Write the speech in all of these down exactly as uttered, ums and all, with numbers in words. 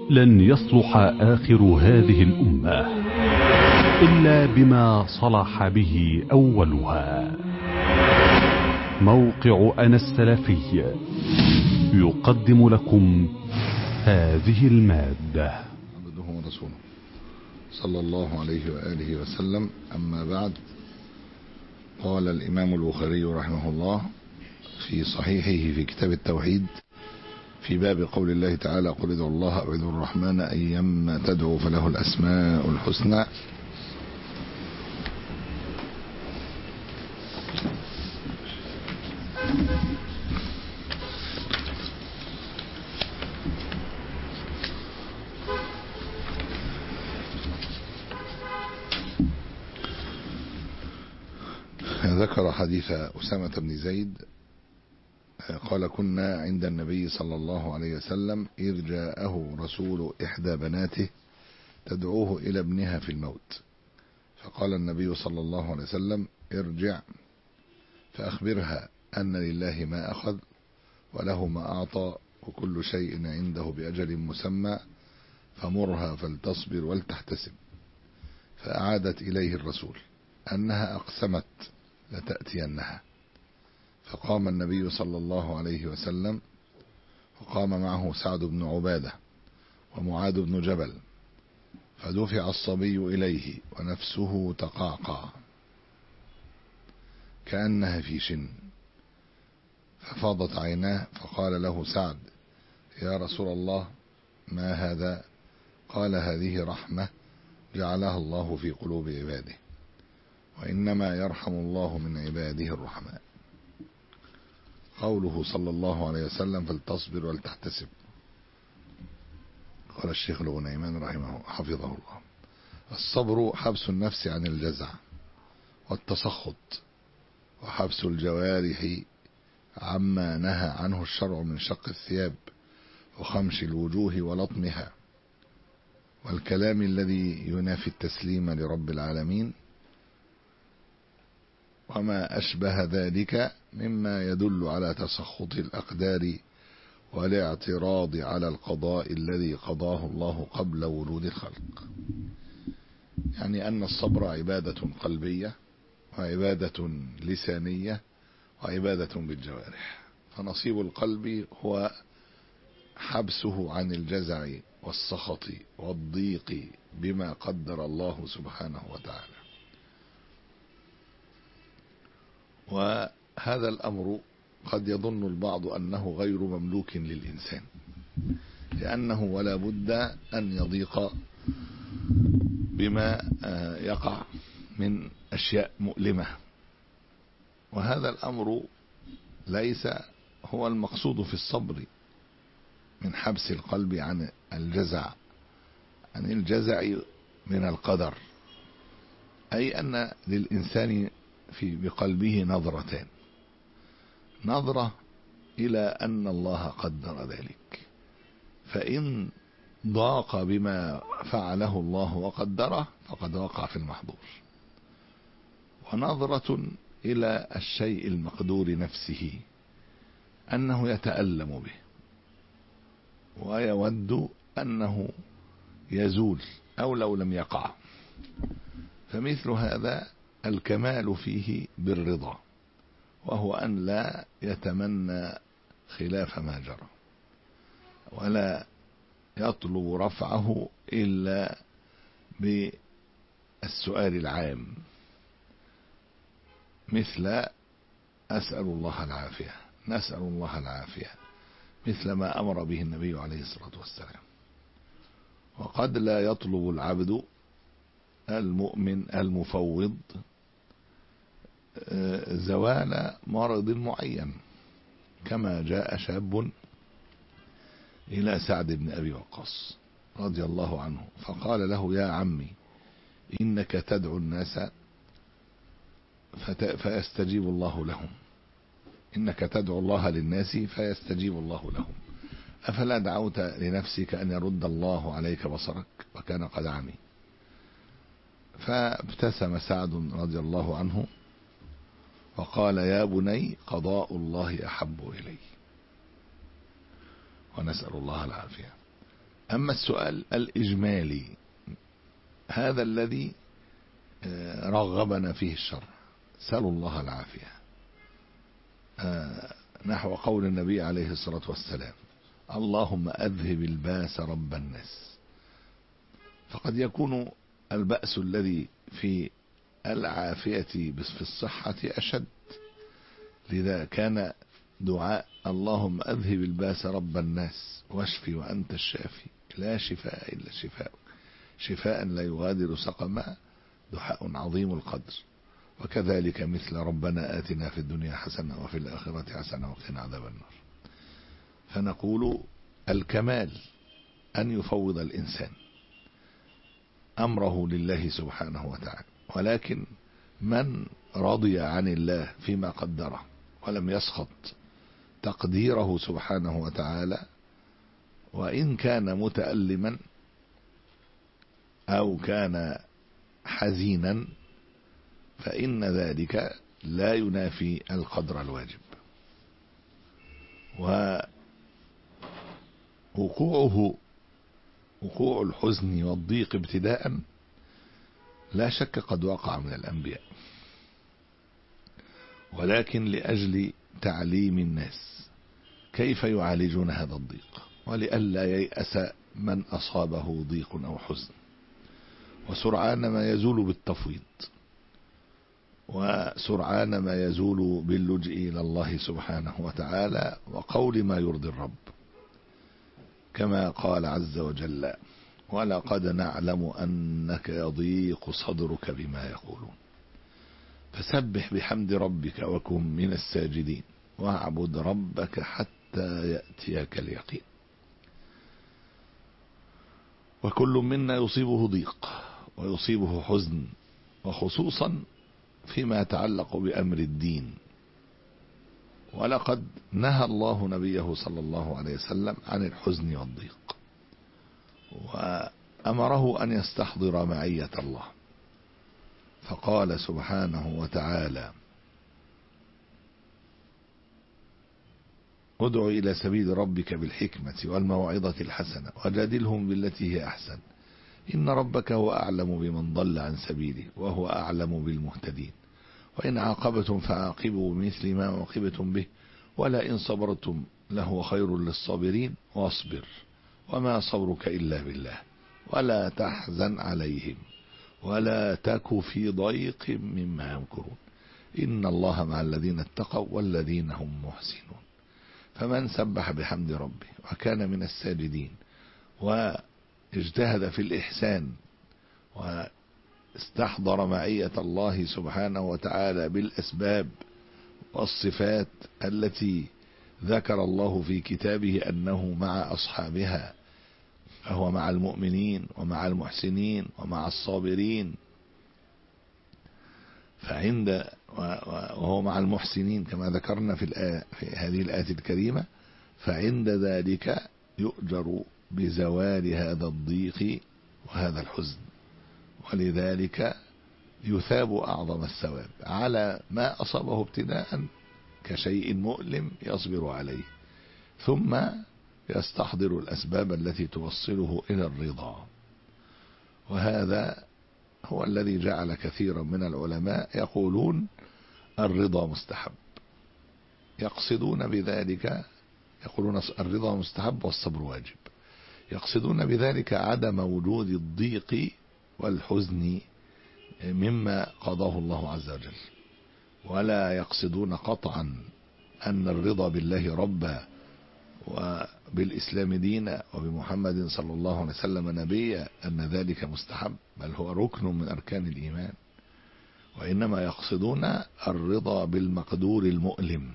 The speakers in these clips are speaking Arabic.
لن يصلح آخر هذه الأمة إلا بما صلح به أولها. موقع أنا السلفي يقدم لكم هذه المادة. عبده ورسوله صلى الله عليه وآله وسلم. أما بعد، قال الإمام البخاري رحمه الله في صحيحه في كتاب التوحيد في باب قول الله تعالى: قل ادعوا الله أو ادعوا الرحمن أيما تدعوا فله الأسماء الحسنى. ذكر حديث أسامة بن زيد قال: كنا عند النبي صلى الله عليه وسلم إذ جاءه رسول إحدى بناته تدعوه إلى ابنها في الموت، فقال النبي صلى الله عليه وسلم: ارجع فأخبرها أن لله ما أخذ وله ما أعطى وكل شيء عنده بأجل مسمى، فمرها فلتصبر ولتحتسب. فأعادت إليه الرسول أنها أقسمت لتأتينها، فقام النبي صلى الله عليه وسلم وقام معه سعد بن عبادة ومعاذ بن جبل، فدفع الصبي إليه ونفسه تقعقع كأنها في شن، ففاضت عيناه، فقال له سعد: يا رسول الله، ما هذا؟ قال: هذه رحمة جعلها الله في قلوب عباده، وإنما يرحم الله من عباده الرحماء. قوله صلى الله عليه وسلم: فلتصبر ولتحتسب. قال الشيخ الغنيمان رحمه حفظه الله: الصبر حبس النفس عن الجزع والتسخط، وحبس الجوارح عما نهى عنه الشرع من شق الثياب وخمش الوجوه ولطمها، والكلام الذي ينافي التسليم لرب العالمين، وما أشبه ذلك مما يدل على تسخط الأقدار والاعتراض على القضاء الذي قضاه الله قبل وجود الخلق. يعني أن الصبر عبادة قلبية وعبادة لسانية وعبادة بالجوارح، فنصيب القلب هو حبسه عن الجزع والسخط والضيق بما قدر الله سبحانه وتعالى. وهذا الأمر قد يظن البعض أنه غير مملوك للإنسان، لأنه ولا بد أن يضيق بما يقع من أشياء مؤلمة، وهذا الأمر ليس هو المقصود في الصبر من حبس القلب عن الجزع عن الجزع من القدر، أي أن للإنسان في بقلبه نظرتان: نظرة إلى أن الله قدر ذلك، فإن ضاق بما فعله الله وقدره فقد وقع في المحظور، ونظرة إلى الشيء المقدور نفسه أنه يتألم به ويود أنه يزول أو لو لم يقع. فمثل هذا الكمال فيه بالرضا، وهو أن لا يتمنى خلاف ما جرى ولا يطلب رفعه إلا بالسؤال العام، مثل أسأل الله العافية، نسأل الله العافية، مثل ما أمر به النبي عليه الصلاة والسلام. وقد لا يطلب العبد المؤمن المفوض زوال مرض معين، كما جاء شاب إلى سعد بن أبي وقاص رضي الله عنه فقال له: يا عمي، إنك تدعو الناس فيستجيب الله لهم، إنك تدعو الله للناس فيستجيب الله لهم، أفلا دعوت لنفسك أن يرد الله عليك بصرك؟ وكان قد عمي. فابتسم سعد رضي الله عنه وقال: يا بني، قضاء الله أحب إلي، ونسأل الله العافية. أما السؤال الإجمالي هذا الذي رغبنا فيه الشرع، سألوا الله العافية، نحو قول النبي عليه الصلاة والسلام: اللهم أذهب الباس رب الناس. فقد يكون البأس الذي في العافية في الصحة أشد، لذا كان دعاء اللهم أذهب الباس رب الناس واشفي وأنت الشافي لا شفاء إلا شفاء شفاء لا يغادر سقما دعاء عظيم القدر. وكذلك مثل ربنا آتنا في الدنيا حسنة وفي الآخرة حسنة وقنا عذاب النار. فنقول الكمال أن يفوض الإنسان أمره لله سبحانه وتعالى، ولكن من رضي عن الله فيما قدره ولم يسخط تقديره سبحانه وتعالى، وإن كان متألما أو كان حزينا، فإن ذلك لا ينافي القدر الواجب. ووقوعه وقوع الحزن والضيق ابتداء لا شك قد وقع من الأنبياء، ولكن لأجل تعليم الناس كيف يعالجون هذا الضيق، ولئلا ييأس من أصابه ضيق أو حزن، وسرعان ما يزول بالتفويض، وسرعان ما يزول باللجئ إلى الله سبحانه وتعالى وقول ما يرضي الرب، كما قال عز وجل: ولقد نعلم أنك يضيق صدرك بما يقولون فسبح بحمد ربك وكن من الساجدين واعبد ربك حتى يأتيك اليقين. وكل منا يصيبه ضيق ويصيبه حزن، وخصوصا فيما يتعلق بأمر الدين. ولقد نهى الله نبيه صلى الله عليه وسلم عن الحزن والضيق، وأمره أن يستحضر معية الله، فقال سبحانه وتعالى: ادع إلى سبيل ربك بالحكمة والموعظة الحسنة وجادلهم بالتي هي أحسن إن ربك هو أعلم بمن ضل عن سبيله وهو أعلم بالمهتدين وإن عاقبتم فعاقبوا بمثل ما عوقبتم به ولئن صبرتم لهو خير للصابرين واصبر وما صبرك إلا بالله ولا تحزن عليهم ولا تك في ضيق مما يمكرون إن الله مع الذين اتقوا والذين هم محسنون. فمن سبح بحمد ربه وكان من الساجدين واجتهد في الإحسان واستحضر معية الله سبحانه وتعالى بالأسباب والصفات التي ذكر الله في كتابه أنه مع أصحابها، فهو مع المؤمنين ومع المحسنين ومع الصابرين، فعند وهو مع المحسنين كما ذكرنا في, الآية في هذه الآية الكريمة، فعند ذلك يؤجر بزوال هذا الضيق وهذا الحزن، ولذلك يثاب أعظم الثواب على ما أصابه ابتداء كشيء مؤلم يصبر عليه، ثم يستحضر الأسباب التي توصله إلى الرضا. وهذا هو الذي جعل كثيرا من العلماء يقولون الرضا مستحب، يقصدون بذلك يقولون الرضا مستحب والصبر واجب، يقصدون بذلك عدم وجود الضيق والحزن مما قضاه الله عز وجل، ولا يقصدون قطعا أن الرضا بالله ربا وبالإسلام دينا وبمحمد صلى الله عليه وسلم نبيا أن ذلك مستحب، بل هو ركن من أركان الإيمان، وإنما يقصدون الرضا بالمقدور المؤلم.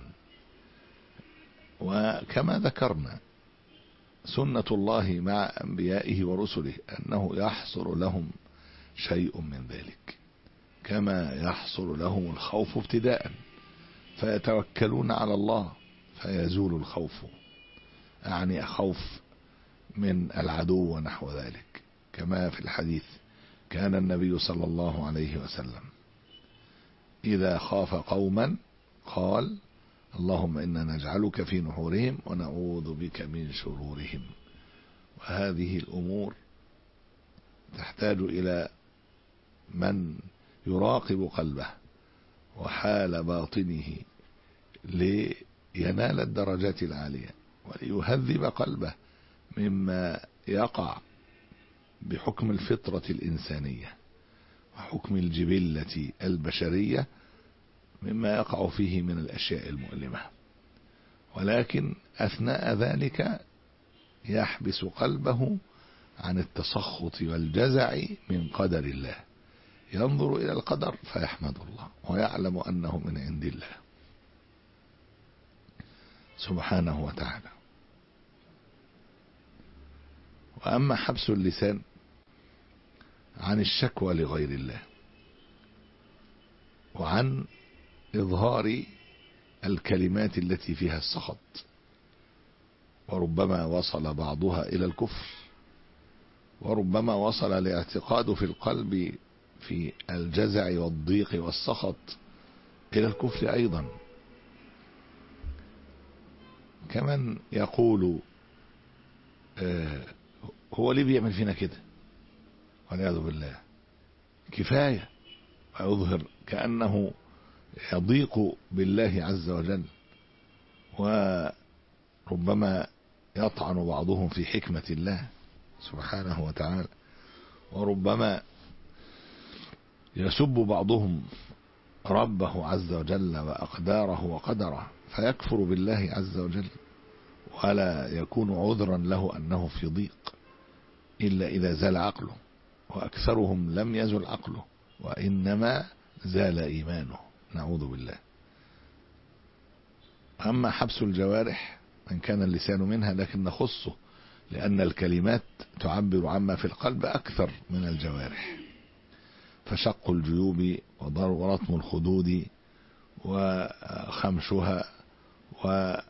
وكما ذكرنا سنة الله مع أنبيائه ورسله أنه يحصل لهم شيء من ذلك، كما يحصل لهم الخوف ابتداء فيتوكلون على الله فيزول الخوف، يعني خوف من العدو ونحو ذلك، كما في الحديث كان النبي صلى الله عليه وسلم إذا خاف قوما قال اللهم إنا نجعلك في نحورهم ونعوذ بك من شرورهم، وهذه الأمور تحتاج إلى من يراقب قلبه وحال باطنه لينال الدرجات العالية، وليهذب قلبه مما يقع بحكم الفطرة الإنسانية وحكم الجبلة البشرية مما يقع فيه من الأشياء المؤلمة، ولكن أثناء ذلك يحبس قلبه عن التسخط والجزع من قدر الله، ينظر إلى القدر فيحمد الله ويعلم أنه من عند الله سبحانه وتعالى. وأما حبس اللسان عن الشكوى لغير الله وعن إظهار الكلمات التي فيها السخط، وربما وصل بعضها إلى الكفر، وربما وصل الاعتقاد في القلب في الجزع والضيق والسخط إلى الكفر أيضا، كمن يقول آه هو ليه بيعمل فينا كده والعياذ بالله، كفاية، ويظهر كأنه يضيق بالله عز وجل. وربما يطعن بعضهم في حكمة الله سبحانه وتعالى، وربما يسب بعضهم ربه عز وجل وأقداره وقدره فيكفر بالله عز وجل، ولا يكون عذرا له أنه في ضيق إلا إذا زال عقله، وأكثرهم لم يزل عقله وإنما زال إيمانه، نعوذ بالله. أما حبس الجوارح من كان اللسان منها لكن نخصه لأن الكلمات تعبر عما في القلب أكثر من الجوارح، فشق الجيوب ورطم الخدود وخمشها وحلق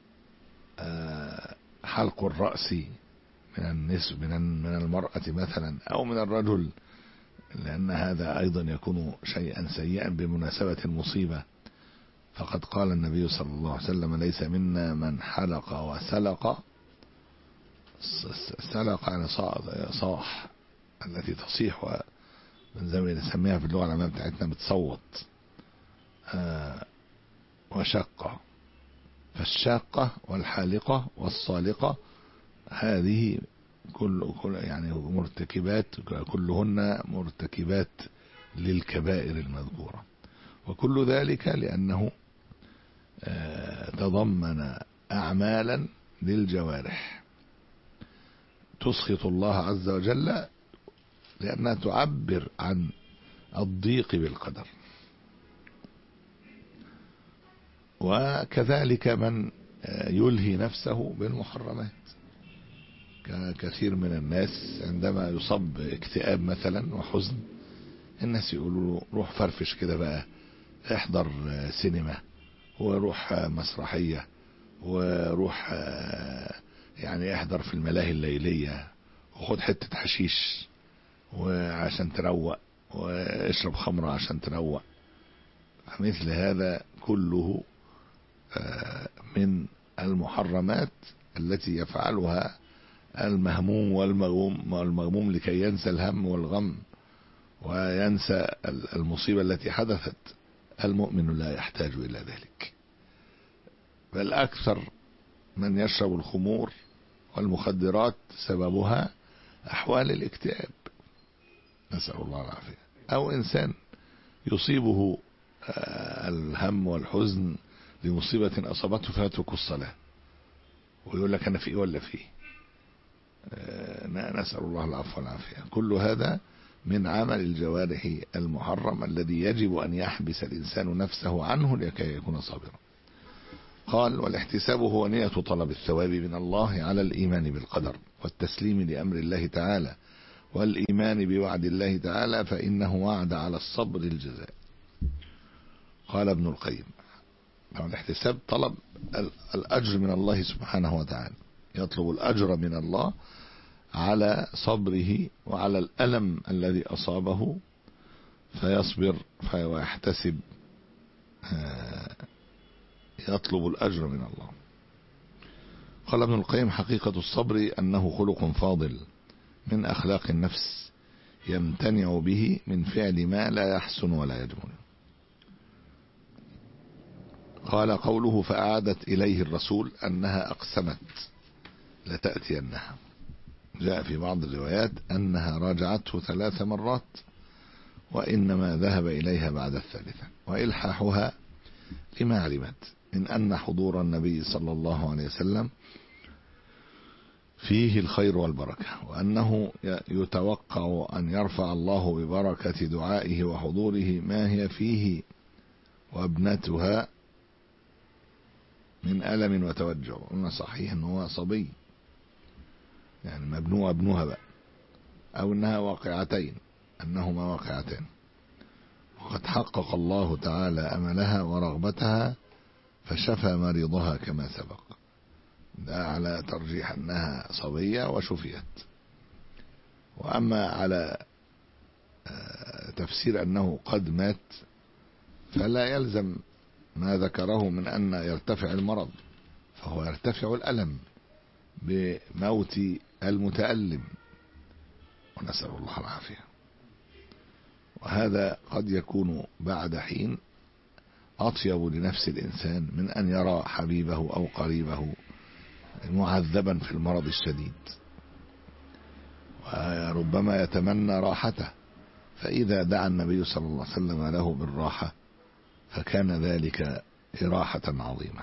الرأس من النسب من المرأة مثلا أو من الرجل، لأن هذا أيضا يكون شيئا سيئا بمناسبة المصيبة، فقد قال النبي صلى الله عليه وسلم ليس منا من حلق وسلق، سلق يعني صاح التي تصيح من زمان نسميها في اللغة العامية بتاعتنا بتصوت، آه وشقة، فالشاقة والحالقة والصالقة هذه كل يعني مرتكبات كلهن مرتكبات للكبائر المذكورة، وكل ذلك لأنه آه تضمن أعمالا للجوارح تسخط الله عز وجل لأنها تعبر عن الضيق بالقدر. وكذلك من يلهي نفسه بالمحرمات، كثير من الناس عندما يصاب اكتئاب مثلا وحزن الناس يقولوا له روح فرفش كده بقى، احضر سينما وروح مسرحية وروح يعني احضر في الملاهي الليلية وخد حتة حشيش وعشان تروق واشرب خمرة عشان تروق. مثل هذا كله من المحرمات التي يفعلها المهموم والمغموم والمغموم لكي ينسى الهم والغم وينسى المصيبة التي حدثت. المؤمن لا يحتاج إلى ذلك، بل أكثر من يشرب الخمور والمخدرات سببها أحوال الاكتئاب، نسأل الله العافية، أو إنسان يصيبه الهم والحزن لمصيبة أصابته فيترك الصلاة ويقول لك أنا في إيه ولا في إيه، نسأل الله العفو والعافية. كل هذا من عمل الجوارح المحرم الذي يجب أن يحبس الإنسان نفسه عنه لكي يكون صابرا. قال والاحتساب هو نية طلب الثواب من الله على الإيمان بالقدر والتسليم لأمر الله تعالى والإيمان بوعد الله تعالى، فإنه وعد على الصبر الجزاء. قال ابن القيم الاحتساب طلب الأجر من الله سبحانه وتعالى، يطلب الأجر من الله على صبره وعلى الألم الذي أصابه فيصبر ويحتسب، يطلب الأجر من الله. قال ابن القيم: حقيقة الصبر أنه خلق فاضل من أخلاق النفس يمتنع به من فعل ما لا يحسن ولا يجمل. قال: قوله فأعادت إليه الرسول أنها أقسمت لتأتينها. جاء في بعض الروايات أنها راجعته ثلاث مرات وإنما ذهب إليها بعد الثالثة، وإلحاحها لما علمت من أن حضور النبي صلى الله عليه وسلم فيه الخير والبركة، وأنه يتوقع أن يرفع الله ببركة دعائه وحضوره ما هي فيه وابنتها من ألم وتوجع. قلنا صحيح أنه صبي، يعني مبنوها ابنها بقى، أو أنها واقعتين، أنهما واقعتين. وقد حقق الله تعالى أملها ورغبتها فشفى مريضها كما سبق. ده على ترجيح أنها صبية وشفيت. وأما على تفسير أنه قد مات فلا يلزم ما ذكره من أن يرتفع المرض، فهو يرتفع الألم بموت المتألم، ونسأل الله العافية. وهذا قد يكون بعد حين أطيب لنفس الإنسان من أن يرى حبيبه أو قريبه معذبا في المرض الشديد، وربما يتمنى راحته، فإذا دعا النبي صلى الله عليه وسلم له بالراحة فكان ذلك راحة عظيمة.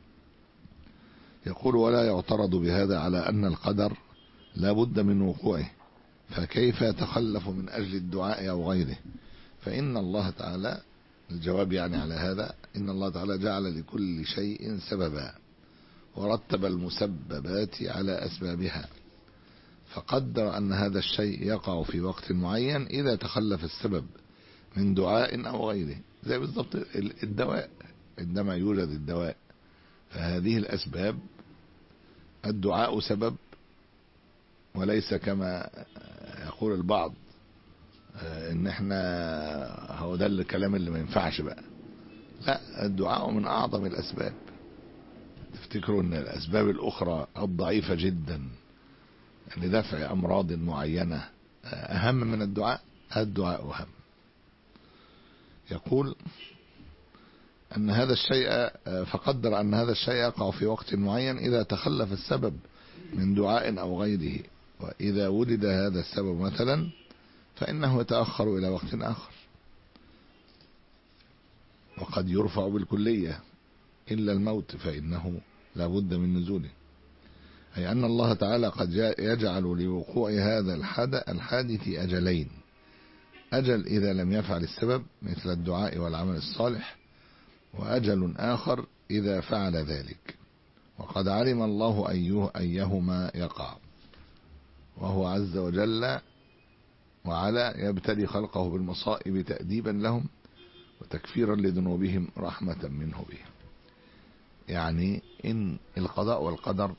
يقول: ولا يعترض بهذا على أن القدر لا بد من وقوعه، فكيف يتخلف من أجل الدعاء أو غيره؟ فإن الله تعالى، الجواب يعني على هذا، إن الله تعالى جعل لكل شيء سببا ورتب المسببات على أسبابها، فقدر أن هذا الشيء يقع في وقت معين إذا تخلف السبب من دعاء أو غيره. زي بالضبط الدواء، عندما يوجد الدواء فهذه الأسباب، الدعاء سبب، وليس كما يقول البعض ان احنا هو ده الكلام اللي ما ينفعش بقى. لا، الدعاء من اعظم الاسباب. تفتكروا ان الاسباب الاخرى الضعيفة جدا لدفع امراض معينة اهم من الدعاء؟ الدعاء اهم. يقول ان هذا الشيء، فقدر ان هذا الشيء يقع في وقت معين اذا تخلف السبب من دعاء او غيره، واذا وجد هذا السبب مثلا فإنه يتأخر إلى وقت آخر، وقد يرفع بالكلية إلا الموت فإنه لا بد من نزوله. أي أن الله تعالى قد يجعل لوقوع هذا الحادث أجلين: أجل إذا لم يفعل السبب مثل الدعاء والعمل الصالح، وأجل آخر إذا فعل ذلك، وقد علم الله أيه أيهما يقع، وهو عز وجل وعلى يبتلي خلقه بالمصائب تأديبا لهم وتكفيرا لذنوبهم رحمة منه بهم. يعني إن القضاء والقدر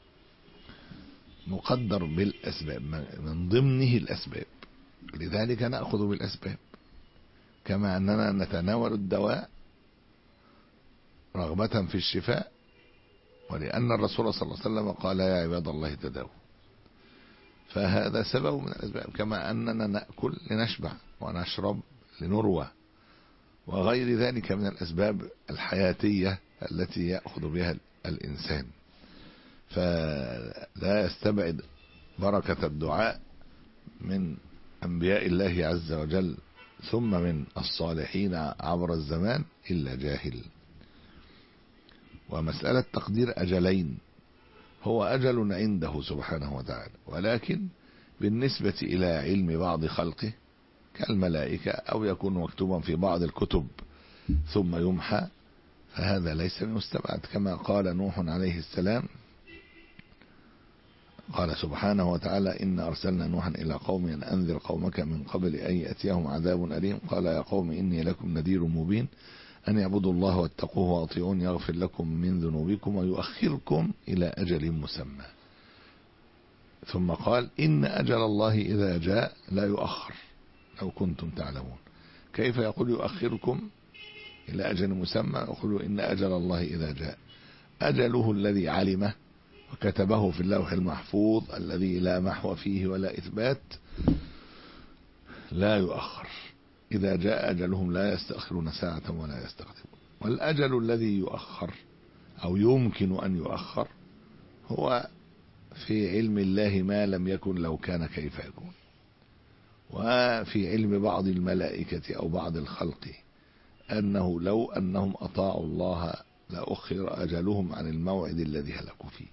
مقدر بالأسباب، من ضمنه الأسباب، لذلك نأخذ بالأسباب، كما أننا نتناول الدواء رغبة في الشفاء، ولأن الرسول صلى الله عليه وسلم قال: يا عباد الله تداووا. فهذا سبب من الأسباب، كما أننا نأكل لنشبع ونشرب لنروى، وغير ذلك من الأسباب الحياتية التي يأخذ بها الإنسان. فلا يستبعد بركة الدعاء من أنبياء الله عز وجل ثم من الصالحين عبر الزمان إلا جاهل. ومسألة تقدير أجلين هو أجل عنده سبحانه وتعالى، ولكن بالنسبة إلى علم بعض خلقه كالملائكة، أو يكون مكتوبا في بعض الكتب ثم يمحى، فهذا ليس مستبعد. كما قال نوح عليه السلام، قال سبحانه وتعالى: إن أرسلنا نوحا إلى قوم أن أنذر قومك من قبل أن يأتيهم عذاب أليم، قال يا قوم إني لكم نذير مبين أن يعبدوا الله واتقوه وأطيعون يغفر لكم من ذنوبكم ويؤخركم إلى أجل مسمى. ثم قال: إن أجل الله إذا جاء لا يؤخر لو كنتم تعلمون. كيف يقول يؤخركم إلى أجل مسمى؟ يقول إن أجل الله إذا جاء، أجله الذي علمه وكتبه في اللوح المحفوظ الذي لا محو فيه ولا إثبات لا يؤخر. إذا جاء أجلهم لا يستأخرون ساعة ولا يستقدمون. والأجل الذي يؤخر أو يمكن أن يؤخر هو في علم الله ما لم يكن لو كان كيف يكون، وفي علم بعض الملائكة أو بعض الخلق أنه لو أنهم أطاعوا الله لأخر أجلهم عن الموعد الذي هلكوا فيه.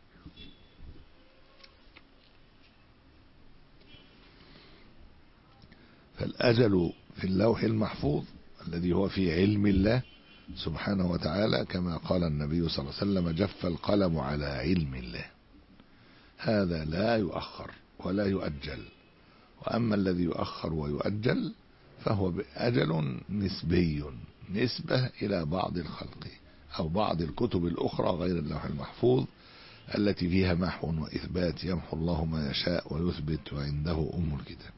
فالأجل في اللوح المحفوظ الذي هو في علم الله سبحانه وتعالى، كما قال النبي صلى الله عليه وسلم: جف القلم على علم الله. هذا لا يؤخر ولا يؤجل. وأما الذي يؤخر ويؤجل فهو بأجل نسبي، نسبة إلى بعض الخلق أو بعض الكتب الأخرى غير اللوح المحفوظ التي فيها محو وإثبات، يمحو الله ما يشاء ويثبت وعنده أم الكتاب.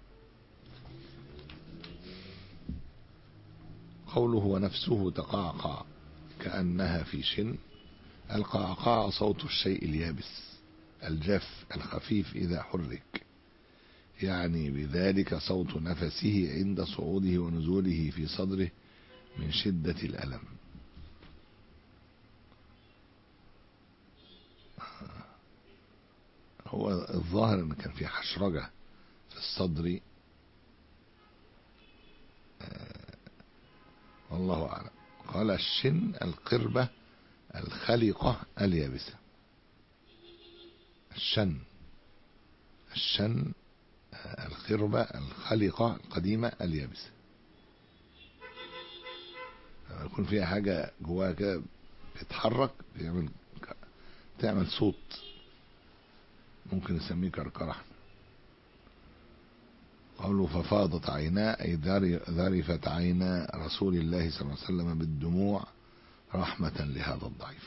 قوله ونفسه تقعقع كأنها في شن. القعقاع صوت الشيء اليابس الجاف الخفيف إذا حرك، يعني بذلك صوت نفسه عند صعوده ونزوله في صدره من شدة الألم. هو الظاهر أن كان في حشرجة في الصدر، والله أعلم. قال الشن القربة الخلقة اليابسة. الشن الشن القربة الخلقة القديمة اليابسة، لما يكون فيها حاجة جواها كده بتتحرك تعمل تعمل صوت، ممكن نسميه كركرة. قوله ففاضت عيناه أي ذرفت عينا رسول الله صلى الله عليه وسلم بالدموع رحمة لهذا الضعيف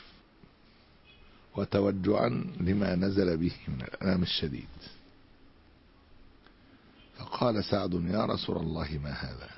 وتوجعا لما نزل به من الألم الشديد. فقال سعد يا رسول الله ما هذا؟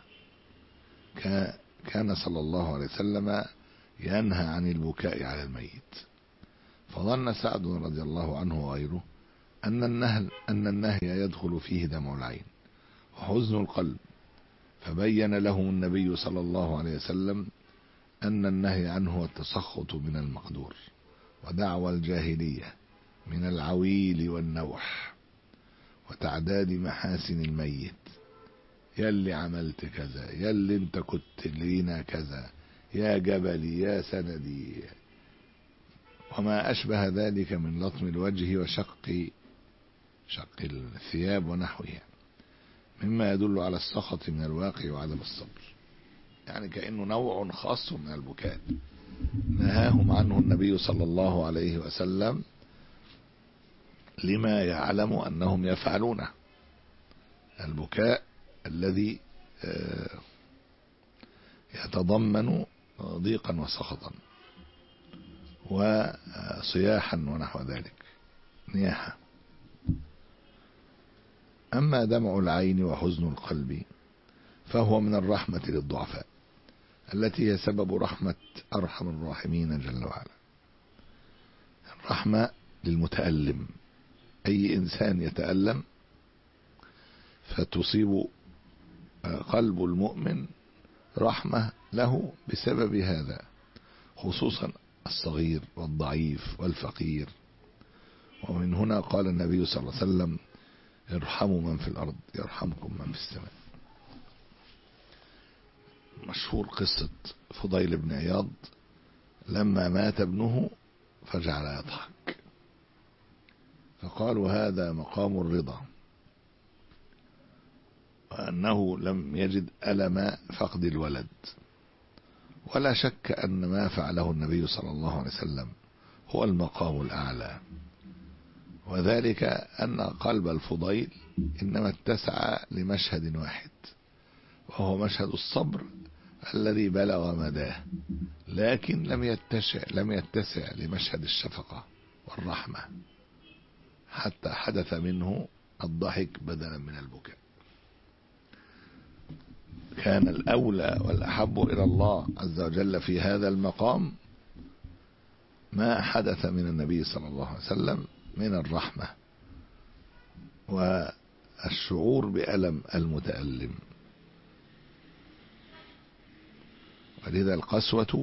كان صلى الله عليه وسلم ينهى عن البكاء على الميت، فظن سعد رضي الله عنه وغيره أن النهي, أن النهي يدخل فيه دمع العين وحزن القلب، فبين لهم النبي صلى الله عليه وسلم أن النهي عنه هو التسخط من المقدور ودعوى الجاهلية من العويل والنوح وتعداد محاسن الميت، يلي عملت كذا، يلي انت كنت لينا كذا، يا جبلي يا سندي، وما أشبه ذلك من لطم الوجه وشق شق الثياب ونحوها، مما يدل على السخط من الواقع وعدم الصبر، يعني كأنه نوع خاص من البكاء نهاهم عنه النبي صلى الله عليه وسلم لما يعلم أنهم يفعلونه، البكاء الذي يتضمن ضيقا وسخطا وصياحا ونحو ذلك، نياحة. أما دمع العين وحزن القلب فهو من الرحمة للضعفاء التي هي سبب رحمة أرحم الراحمين جل وعلا. الرحمة للمتألم، أي إنسان يتألم فتصيب قلب المؤمن رحمة له بسبب هذا، خصوصا الصغير والضعيف والفقير. ومن هنا قال النبي صلى الله عليه وسلم ارحموا من في الأرض يرحمكم من في السماء. مشهور قصة فضيل بن عياض لما مات ابنه فجعل يضحك، فقالوا هذا مقام الرضا، وأنه لم يجد ألم فقد الولد. ولا شك أن ما فعله النبي صلى الله عليه وسلم هو المقام الأعلى، وذلك أن قلب الفضيل إنما اتسع لمشهد واحد، وهو مشهد الصبر الذي بلغ مداه، لكن لم يتسع لم يتسع لمشهد الشفقة والرحمة، حتى حدث منه الضحك بدلا من البكاء. كان الأولى والأحب إلى الله عز وجل في هذا المقام ما حدث من النبي صلى الله عليه وسلم من الرحمة والشعور بألم المتألم. ولذا القسوة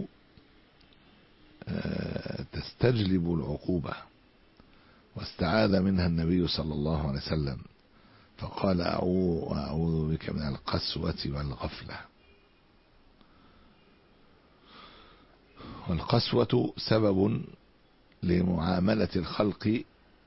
تستجلب العقوبة، واستعاذ منها النبي صلى الله عليه وسلم فقال أعوذ بك من القسوة والغفلة. والقسوة سبب لمعاملة الخلق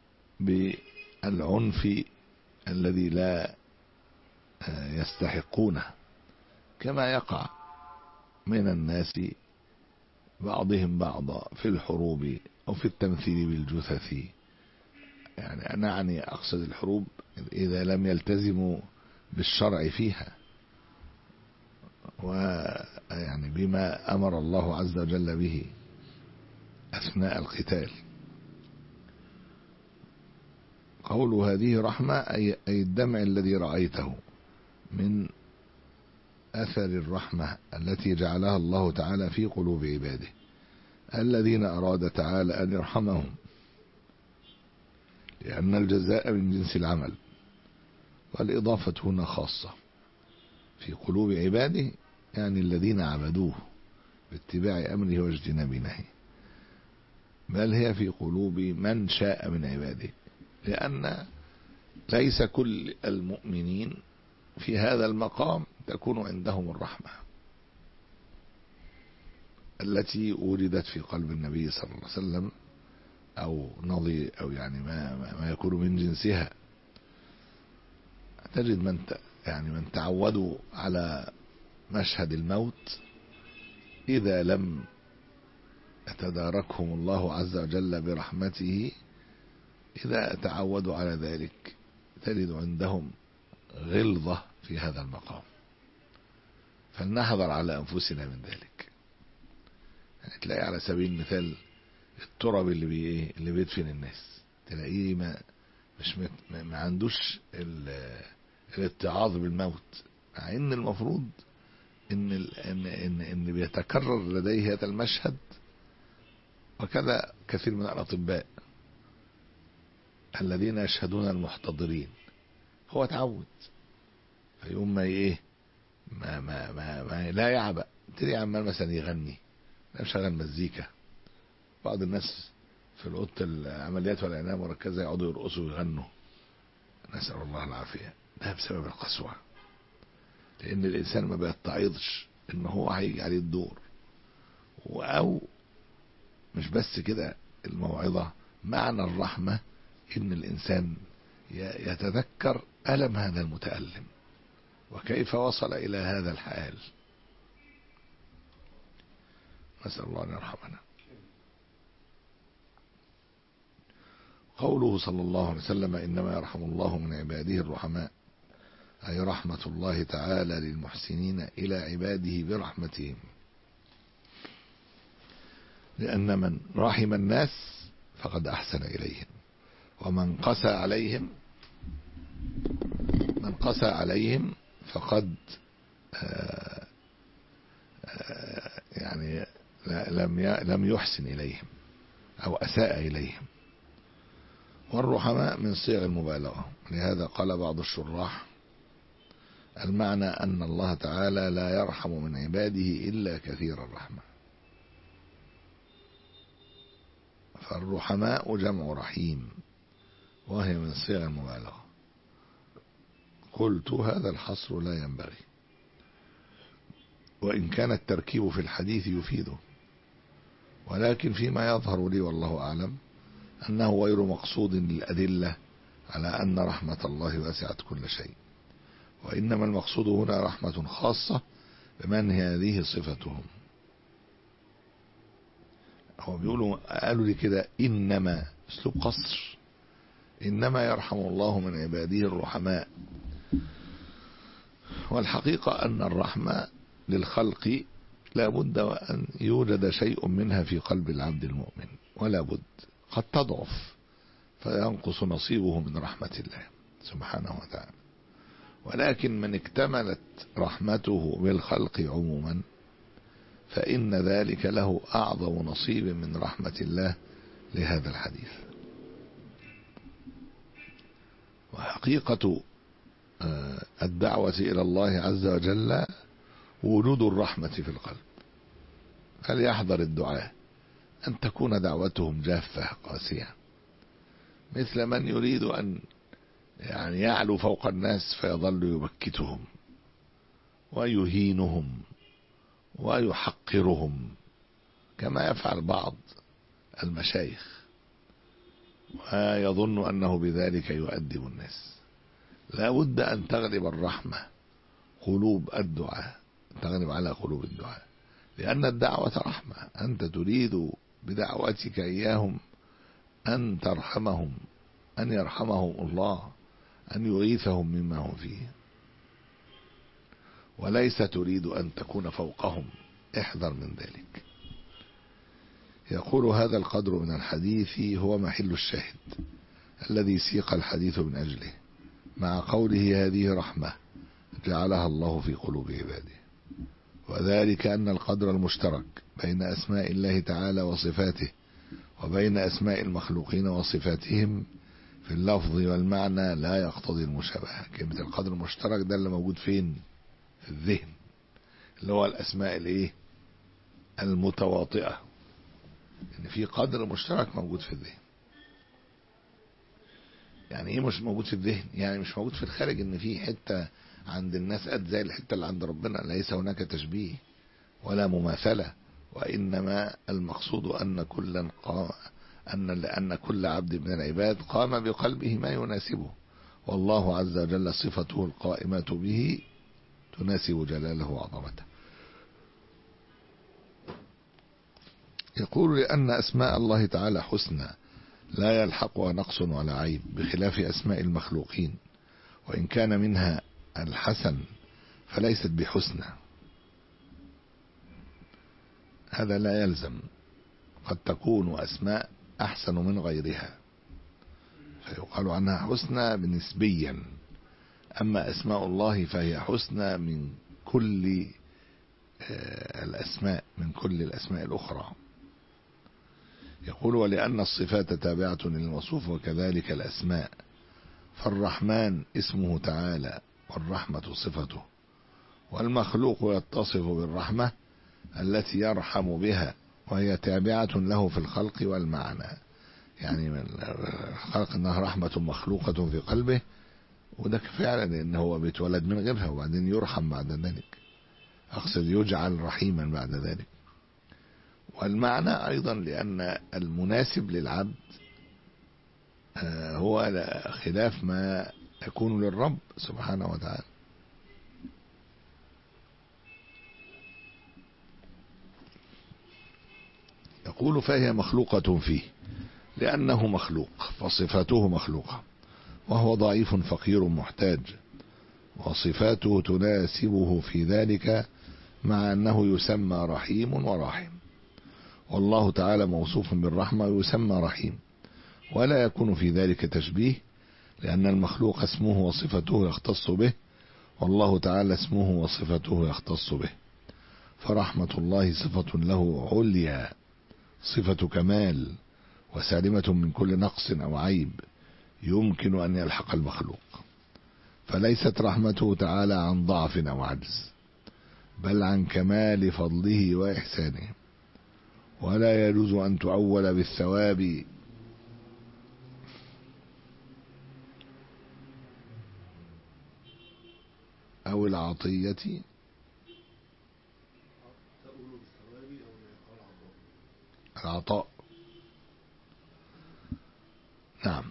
بالعنف الذي لا يستحقونه، كما يقع من الناس بعضهم بعضا في الحروب أو في التمثيل بالجثث. يعني أنا أعني أقصد الحروب إذا لم يلتزموا بالشرع فيها، ويعني بما أمر الله عز وجل به أثناء القتال. قول هذه رحمة أي الدمع الذي رأيته من أثر الرحمة التي جعلها الله تعالى في قلوب عباده الذين أراد تعالى أن يرحمهم، لأن الجزاء من جنس العمل. والإضافة هنا خاصة في قلوب عباده، يعني الذين عبدوه باتباع أمره واجتناب نهيه، بل هي في قلوب من شاء من عباده، لأن ليس كل المؤمنين في هذا المقام تكون عندهم الرحمة التي وجدت في قلب النبي صلى الله عليه وسلم، أو نظي أو يعني ما ما يكون من جنسها. تجد من يعني من تعودوا على مشهد الموت إذا لم يتداركهم الله عز وجل برحمته، إذا تعودوا على ذلك تجد عندهم غلظة في هذا المقام. فلنحذر على أنفسنا من ذلك. يعني تلاقي على سبيل المثال التراب اللي بي اللي بيدفن الناس، تلاقيه ما مش ما عندوش الاتعاظ بالموت، مع ان المفروض ان ان ان, إن بيتكرر لديه هذا المشهد. وكذا كثير من الأطباء الذين يشهدون المحتضرين، هو تعود فيوم ما ايه ما ما ما, ما لا يعبأ، تلاقي عمال مثلا يغني، شغل مزيكا. بعض الناس في الأوضة العمليات والعناية المركزة يقعدوا يرقصوا ويغنوا، نسأل الله العافية. ده بسبب القسوة، لأن الإنسان ما بيتعظش إن هو هيجي عليه الدور. أو مش بس كده، الموعظة معنى الرحمة إن الإنسان يتذكر ألم هذا المتألم وكيف وصل إلى هذا الحال. نسأل الله أن يرحمنا. قوله صلى الله عليه وسلم إنما يرحم الله من عباده الرحماء، أي رحمة الله تعالى للمحسنين إلى عباده برحمتهم، لأن من رحم الناس فقد أحسن إليهم، ومن قسى عليهم من قسى عليهم فقد آآ آآ يعني لم لم يحسن إليهم أو أساء إليهم. والرحماء من صيغ المبالغة، لهذا قال بعض الشراح المعنى أن الله تعالى لا يرحم من عباده إلا كثير الرحمة. فالرحماء جمع رحيم، وهي من صيغ المبالغة. قلت هذا الحصر لا ينبغي، وإن كان التركيب في الحديث يفيده، ولكن فيما يظهر لي والله أعلم أنه غير مقصود للأدلة على أن رحمة الله وسعت كل شيء، وإنما المقصود هنا رحمة خاصة بمن هذه صفتهم. هو بيقولوا قالوا لي كده إنما أسلوب قصر، إنما يرحم الله من عباده الرحماء. والحقيقة أن الرحمة للخلق لا بد وأن يوجد شيء منها في قلب العبد المؤمن، ولا بد قد تضعف فينقص نصيبه من رحمة الله سبحانه وتعالى. ولكن من اكتملت رحمته بالخلق عموما فإن ذلك له أعظم نصيب من رحمة الله لهذا الحديث. حقيقة الدعوة إلى الله عز وجل وجود الرحمة في القلب. فليحذر الدعاء أن تكون دعوتهم جافة قاسية، مثل من يريد أن يعني يعلو فوق الناس فيظل يبكتهم ويهينهم ويحقرهم كما يفعل بعض المشايخ، ويظن أنه بذلك يؤدب الناس. لا بد أن تغلب الرحمة قلوب الدعاء، تغلب على قلوب الدعاء، لأن الدعوة رحمة. أنت تريد بدعوتك إياهم أن ترحمهم، أن يرحمهم الله، أن يغيثهم مما هم فيه، وليس تريد أن تكون فوقهم. احذر من ذلك. يقول هذا القدر من الحديث هو محل الشاهد الذي سيق الحديث من أجله، مع قوله هذه رحمة جعلها الله في قلوب عباده، وذلك أن القدر المشترك بين أسماء الله تعالى وصفاته وبين أسماء المخلوقين وصفاتهم في اللفظ والمعنى لا يقتضي المشابهة. كلمة القدر المشترك ده اللي موجود فين؟ في الذهن، اللي هو الأسماء الايه المتواطئة، ان في قدر مشترك موجود في الذهن. يعني ايه مش موجود في الذهن؟ يعني مش موجود في الخارج، ان في حتة عند الناس قد زي الحتة اللي عند ربنا. ليس هناك تشبيه ولا مماثلة، وإنما المقصود أن كلا قام أن لأن كل عبد من العباد قام بقلبه ما يناسبه، والله عز وجل صفته القائمة به تناسب جلاله وعظمته. يقول لأن أسماء الله تعالى حسنى لا يلحقها نقص ولا عيب، بخلاف أسماء المخلوقين، وإن كان منها الحسن فليست بحسنى. هذا لا يلزم، قد تكون أسماء أحسن من غيرها فيقال عنها حسنى نسبيا، أما أسماء الله فهي حسنى من كل الأسماء، من كل الأسماء الأخرى. يقول ولأن الصفات تابعة للموصوف وكذلك الأسماء، فالرحمن اسمه تعالى والرحمة صفته، والمخلوق يتصف بالرحمة التي يرحم بها، وهي تابعة له في الخلق والمعنى. يعني من الخلق انها رحمة مخلوقة في قلبه، وده فعلا ان هو بيتولد من غيرها وبعدين يرحم بعد ذلك، اقصد يجعل رحيما بعد ذلك. والمعنى ايضا لان المناسب للعبد هو خلاف ما يكون للرب سبحانه وتعالى. يقول فهي مخلوقة فيه لأنه مخلوق، فصفاته مخلوقة، وهو ضعيف فقير محتاج، وصفاته تناسبه في ذلك، مع أنه يسمى رحيم وراحم. والله تعالى موصوف بالرحمة ويسمى رحيم، ولا يكون في ذلك تشبيه، لأن المخلوق اسمه وصفته يختص به، والله تعالى اسمه وصفته يختص به. فرحمة الله صفة له عليا، صفة كمال، وسالمة من كل نقص أو عيب يمكن أن يلحق المخلوق، فليست رحمته تعالى عن ضعف أو عجز، بل عن كمال فضله وإحسانه. ولا يجوز أن تؤول بالثواب أو العطية العطاء. نعم.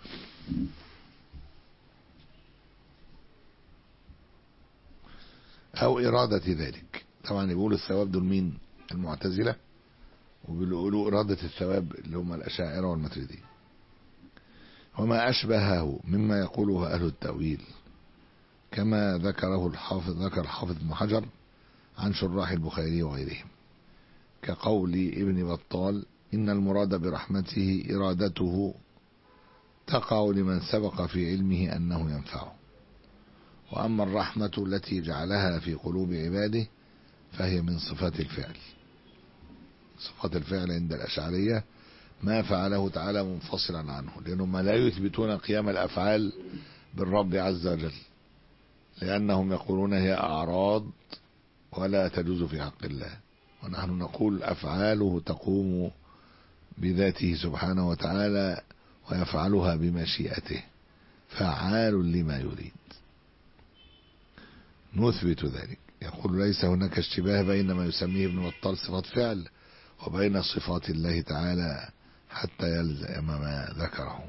أو إرادة ذلك. طبعا يقولوا الثواب دول مين؟ المعتزلة، وبيقولوا إرادة الثواب اللي هم الأشاعرة والماتريدية، وما أشبهه مما يقوله أهل التأويل، كما ذكره الحافظ ذكر حافظ ابن حجر عن شراح البخاري وغيرهم، كقول ابن بطال إن المراد برحمته إرادته تقع لمن سبق في علمه أنه ينفعه. وأما الرحمة التي جعلها في قلوب عباده فهي من صفات الفعل. صفات الفعل عند الأشعرية ما فعله تعالى منفصلا عنه، لأنهم لا يثبتون قيام الأفعال بالرب عز وجل، لأنهم يقولون هي أعراض ولا تجوز في حق الله، ونحن نقول أفعاله تقوم بذاته سبحانه وتعالى ويفعلها بمشيئته، فعال لما يريد. نثبت ذلك. يقول ليس هناك اشتباه بين ما يسميه ابن بطال صفات فعل وبين صفات الله تعالى حتى يلزم ما ذكره.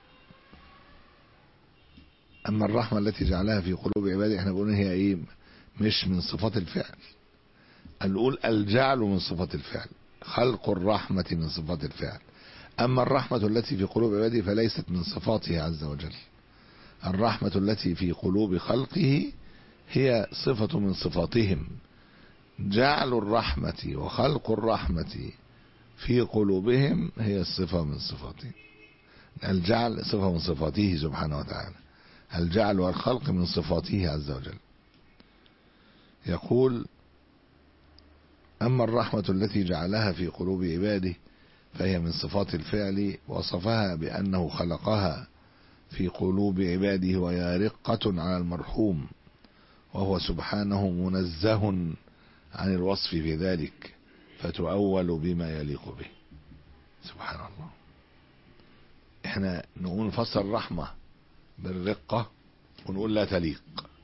أما الرحمة التي جعلها في قلوب عباده احنا بنقول هي ايه؟ مش من صفات الفعل. نقول الجعل من صفات الفعل، خلق الرحمة من صفات الفعل. أما الرحمة التي في قلوب عباده فليست من صفاته عز وجل. الرحمة التي في قلوب خلقه هي صفة من صفاتهم. جعل الرحمة وخلق الرحمة في قلوبهم هي الصفة من صفاته. الجعل صفة من صفاته سبحانه وتعالى، الجعل والخلق من صفاته عز وجل. يقول أما الرحمة التي جعلها في قلوب عباده فهي من صفات الفعل، وصفها بأنه خلقها في قلوب عباده وهي رقة على المرحوم، وهو سبحانه منزه عن الوصف في ذلك، فتؤول بما يليق به. سبحان الله. احنا نقول نفسر الرحمة بالرقة ونقول لا تليق،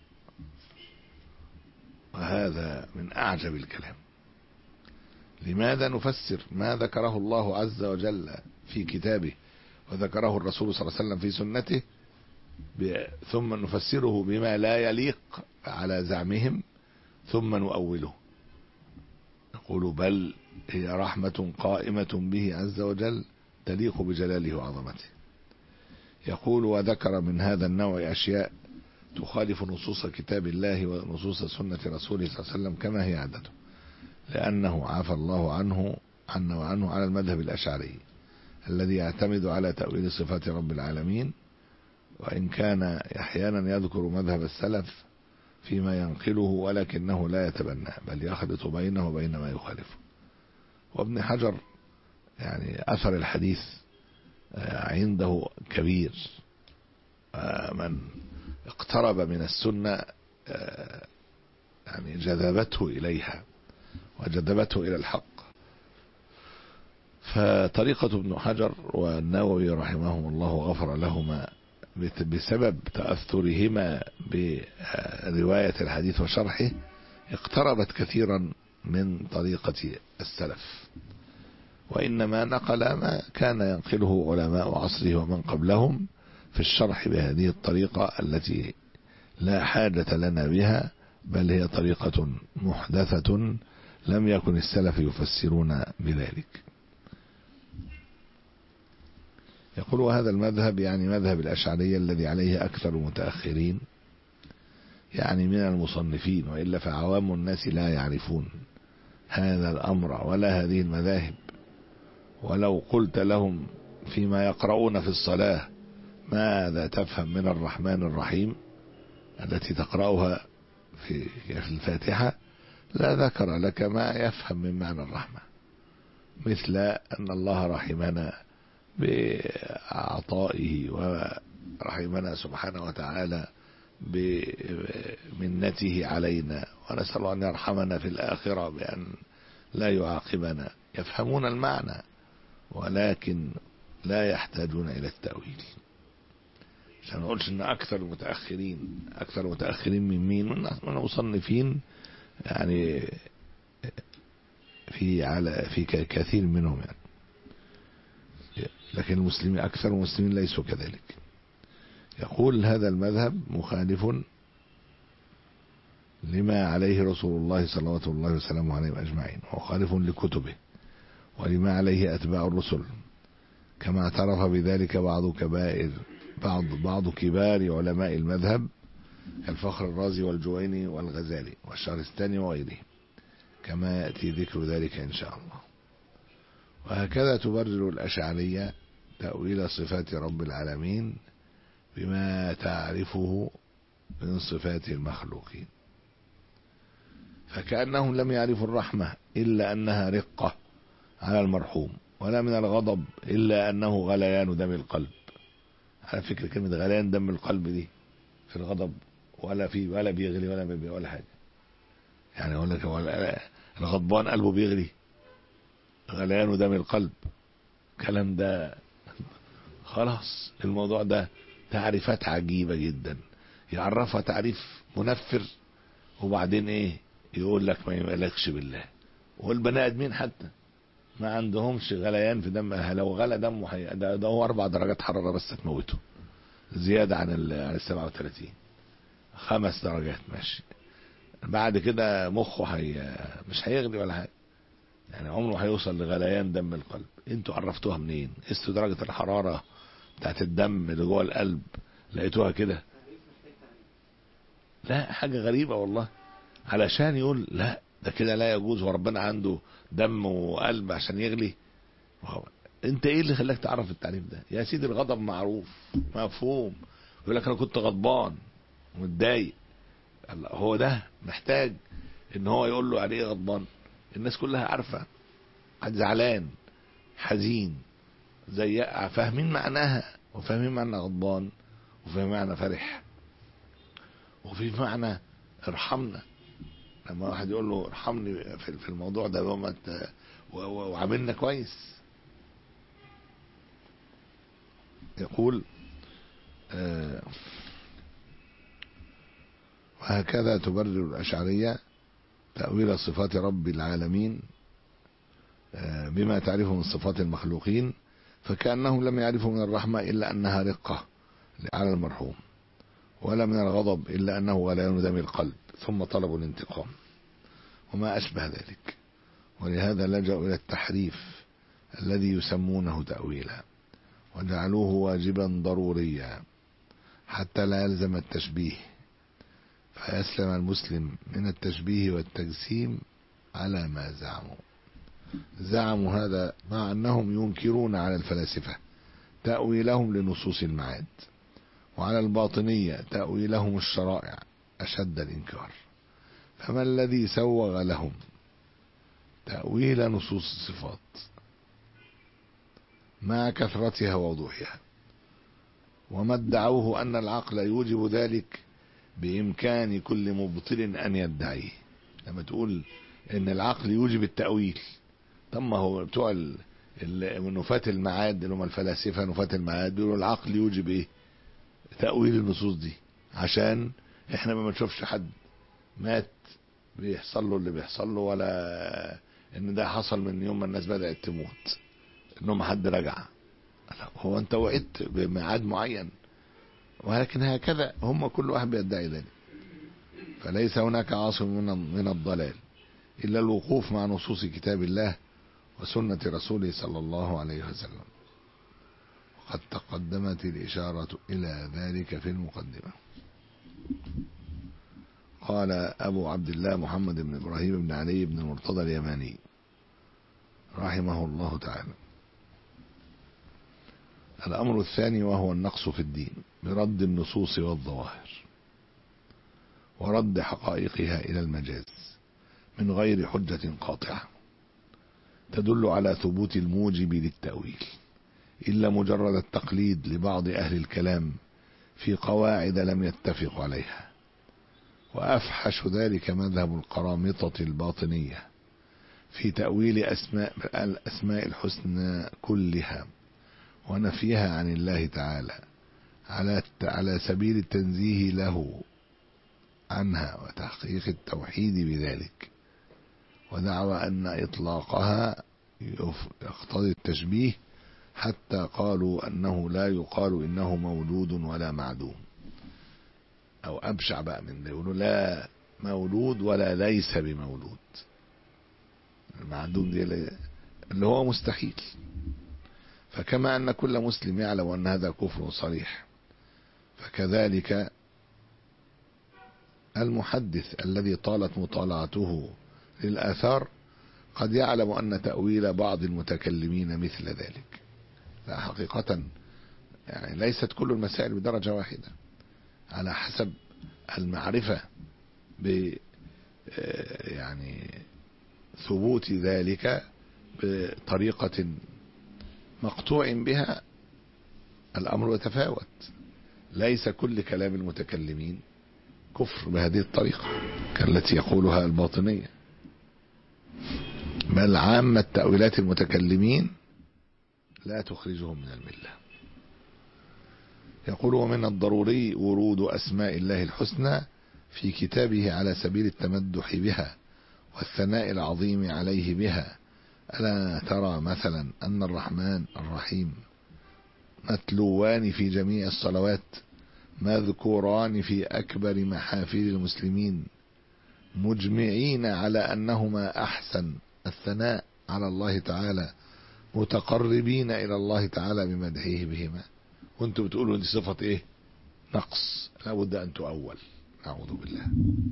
وهذا من أعجب الكلام. لماذا نفسر ما ذكره الله عز وجل في كتابه وذكره الرسول صلى الله عليه وسلم في سنته ثم نفسره بما لا يليق على زعمهم ثم نؤوله؟ نقول بل هي رحمة قائمة به عز وجل تليق بجلاله وعظمته. يقول وذكر من هذا النوع أشياء تخالف نصوص كتاب الله ونصوص سنة رسوله صلى الله عليه وسلم كما هي عادته، لأنه عفى الله عنه عنه وعنه على المذهب الأشعري الذي يعتمد على تأويل صفات رب العالمين، وإن كان أحيانا يذكر مذهب السلف فيما ينقله ولكنه لا يتبنى بل يخلط بينه وبين ما يخالفه. وابن حجر يعني أثر الحديث عنده كبير، من اقترب من السنة يعني جذبته إليها وجذبته إلى الحق. فطريقة ابن حجر والنووي رحمهم الله غفر لهما بسبب تأثرهما برواية الحديث وشرحه اقتربت كثيرا من طريقة السلف، وإنما نقل ما كان ينقله علماء عصره ومن قبلهم في الشرح بهذه الطريقة التي لا حاجة لنا بها، بل هي طريقة محدثة لم يكن السلف يفسرون بذلك. يقول هذا المذهب يعني مذهب الأشعرية الذي عليه أكثر المتأخرين يعني من المصنفين، وإلا فعوام الناس لا يعرفون هذا الأمر ولا هذه المذاهب. ولو قلت لهم فيما يقرؤون في الصلاة ماذا تفهم من الرحمن الرحيم التي تقرأها في الفاتحة لا ذكر لك ما يفهم من معنى الرحمة، مثل أن الله رحمنا بعطائه ورحمنا سبحانه وتعالى بمنته علينا، ونسأل أن يرحمنا في الآخرة بأن لا يعاقبنا. يفهمون المعنى ولكن لا يحتاجون إلى التأويل. عشان ما نقولش ان اكثر المتاخرين اكثر المتاخرين من مين؟ من المصنفين يعني في على في كثير منهم يعني، لكن المسلمين اكثر المسلمين ليسوا كذلك. يقول هذا المذهب مخالف لما عليه رسول الله صلى الله عليه وسلم عليه اجمعين، ومخالف لكتبه ولما عليه اتباع الرسل، كما اعترف بذلك بعض كبائر بعض بعض كبار علماء المذهب كالفخر الرازي والجويني والغزالي والشهرستاني وغيره، كما يأتي ذكر ذلك إن شاء الله. وهكذا تبرر الأشعرية تأويل صفات رب العالمين بما تعرفه من صفات المخلوقين، فكأنهم لم يعرفوا الرحمة إلا أنها رقة على المرحوم، ولا من الغضب إلا أنه غليان دم القلب. على فكرة كلمة غليان دم القلب دي في الغضب ولا في ولا بيغلي ولا بيبي ولا حاجة. يعني أقول لك الغضبان قلبه بيغلي، غليان دم القلب، الكلام ده خلاص. الموضوع ده تعريفات عجيبة جدا، يعرفها تعريف منفر وبعدين ايه يقول لك ما يملكش بالله. والبني ادمين حتى ما عندهمش غليان في دم، لو غلى دمه حي... ده, ده هو اربع درجات حرارة بس تموته، زيادة عن ال عن ال سبعة وثلاثين، خمس درجات ماشي. بعد كده مخه هي مش هيغلي ولا حاجة، يعني عمره هيوصل لغليان دم القلب. انتوا عرفتوها منين؟ قستوا درجة الحرارة بتاعت الدم اللي جوه القلب لقيتوها كده؟ لا، حاجة غريبة والله. علشان يقول لا ده كده لا يجوز وربنا عنده دم وقلب عشان يغلي. انت ايه اللي خلاك تعرف التعريف ده يا سيدي؟ الغضب معروف مفهوم، يقول لك انا كنت غضبان ومتضايق. هو ده محتاج ان هو يقول له يعني ايه غضبان؟ الناس كلها عارفة. حد زعلان حزين زي فاهمين معناها، وفاهمين معنى غضبان، وفاهمين معنى فرح، وفي معنى ارحمنا. لما واحد يقول له ارحمني في الموضوع ده وعاملنا كويس. يقول آه وهكذا تبرر الأشعرية تأويل صفات رب العالمين آه بما تعرفه من صفات المخلوقين، فكأنهم لم يعرفوا من الرحمة إلا أنها رقة على المرحوم، ولا من الغضب إلا أنه غليان دم القلب، ثم طلبوا الانتقام وما أشبه ذلك. ولهذا لجأوا إلى التحريف الذي يسمونه تأويلا، وجعلوه واجبا ضروريا حتى لا يلزم التشبيه، فيسلم المسلم من التشبيه والتجسيم على ما زعموا. زعموا هذا مع أنهم ينكرون على الفلاسفة تأويلهم لنصوص المعاد، وعلى الباطنية تأويلهم الشرائع أشد الإنكار. فما الذي سوغ لهم تأويل نصوص الصفات مع كثرتها ووضوحها، وما ادعوه أن العقل يوجب ذلك بإمكان كل مبطل أن يدعيه. لما تقول أن العقل يوجب التأويل، طب ما هو بتوع نفاة المعاد اللي هم الفلاسفة نفاة المعاد بيقولوا العقل يوجب إيه؟ تأويل النصوص دي، عشان احنا ما بنشوفش حد مات بيحصل له اللي بيحصل له، ولا ان ده حصل من يوم ما الناس بدأت تموت انهم حد رجع. هو انت وعدت بميعاد معين، ولكن هكذا هم كل واحد بيدعي ذلك. فليس هناك عاصم من من الضلال إلا الوقوف مع نصوص كتاب الله وسنة رسوله صلى الله عليه وسلم، وقد تقدمت الإشارة إلى ذلك في المقدمة. قال أبو عبد الله محمد بن إبراهيم بن علي بن المرتضى اليماني رحمه الله تعالى: الأمر الثاني وهو النقص في الدين برد النصوص والظواهر ورد حقائقها إلى المجاز من غير حجة قاطعة تدل على ثبوت الموجب للتأويل، إلا مجرد التقليد لبعض أهل الكلام في قواعد لم يتفق عليها. وأفحش ذلك مذهب القرامطة الباطنية في تأويل أسماء الأسماء الحسنى كلها ونفيها عن الله تعالى على على سبيل التنزيه له عنها وتحقيق التوحيد بذلك، ودعوى أن إطلاقها يقتضي التشبيه، حتى قالوا أنه لا يقال إنه مولود ولا معدوم. أو أبشع بقى من ده، يقولوا لا مولود ولا ليس بمولود. المعدوم دي اللي هو مستحيل. فكما أن كل مسلم يعلم أن هذا كفر صريح، فكذلك المحدث الذي طالت مطالعته للآثار قد يعلم أن تأويل بعض المتكلمين مثل ذلك. لا حقيقة يعني ليست كل المسائل بدرجة واحدة، على حسب المعرفة ب يعني ثبوت ذلك بطريقة مقطوع بها الأمر يتفاوت. ليس كل كلام المتكلمين كفر بهذه الطريقة كالتي يقولها الباطنية، بل عامة تأويلات المتكلمين لا تخرجهم من الملة. يقول: ومن الضروري ورود أسماء الله الحسنى في كتابه على سبيل التمدح بها والثناء العظيم عليه بها. ألا ترى مثلا أن الرحمن الرحيم متلوان في جميع الصلوات، مذكوران في أكبر محافل المسلمين، مجمعين على أنهما أحسن الثناء على الله تعالى، متقربين إلى الله تعالى بمدحه بهما. وانتم بتقولوا دي صفة ايه؟ نقص، لابد أن تؤول. أعوذ بالله.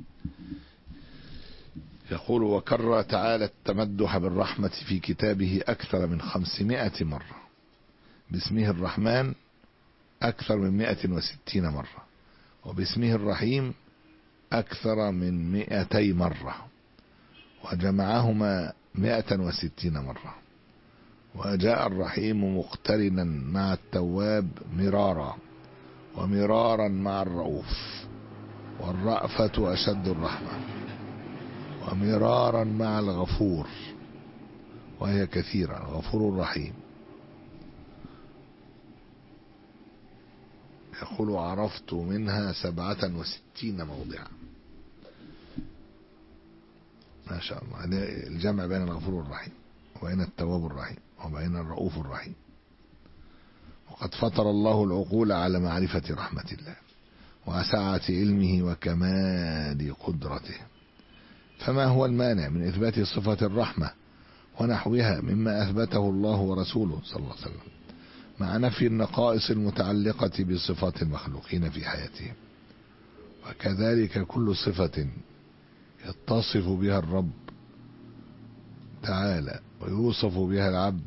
يقول: وكرر تعالى التمدح بالرحمة في كتابه أكثر من خمسمائة مرة، باسمه الرحمن أكثر من مائة وستين مرة، وباسمه الرحيم أكثر من مائتي مرة، وجمعهما مائة وستين مرة. وجاء الرحيم مقترنا مع التواب مرارا، ومرارا مع الرؤوف، والرأفة أشد الرحمة، ومرارا مع الغفور، وهي كثيرا، الغفور الرحيم. يقول: عرفت منها سبعة وستين موضعا. ما شاء الله، الجمع بين الغفور الرحيم وبين التواب الرحيم وبين الرؤوف الرحيم. وقد فطر الله العقول على معرفة رحمة الله وسعة علمه وكمال قدرته، فما هو المانع من إثبات صفة الرحمة ونحوها مما أثبته الله ورسوله صلى الله عليه وسلم، مع نفي النقائص المتعلقة بصفات المخلوقين في حياتهم. وكذلك كل صفة يتصف بها الرب تعالى ويوصف بها العبد،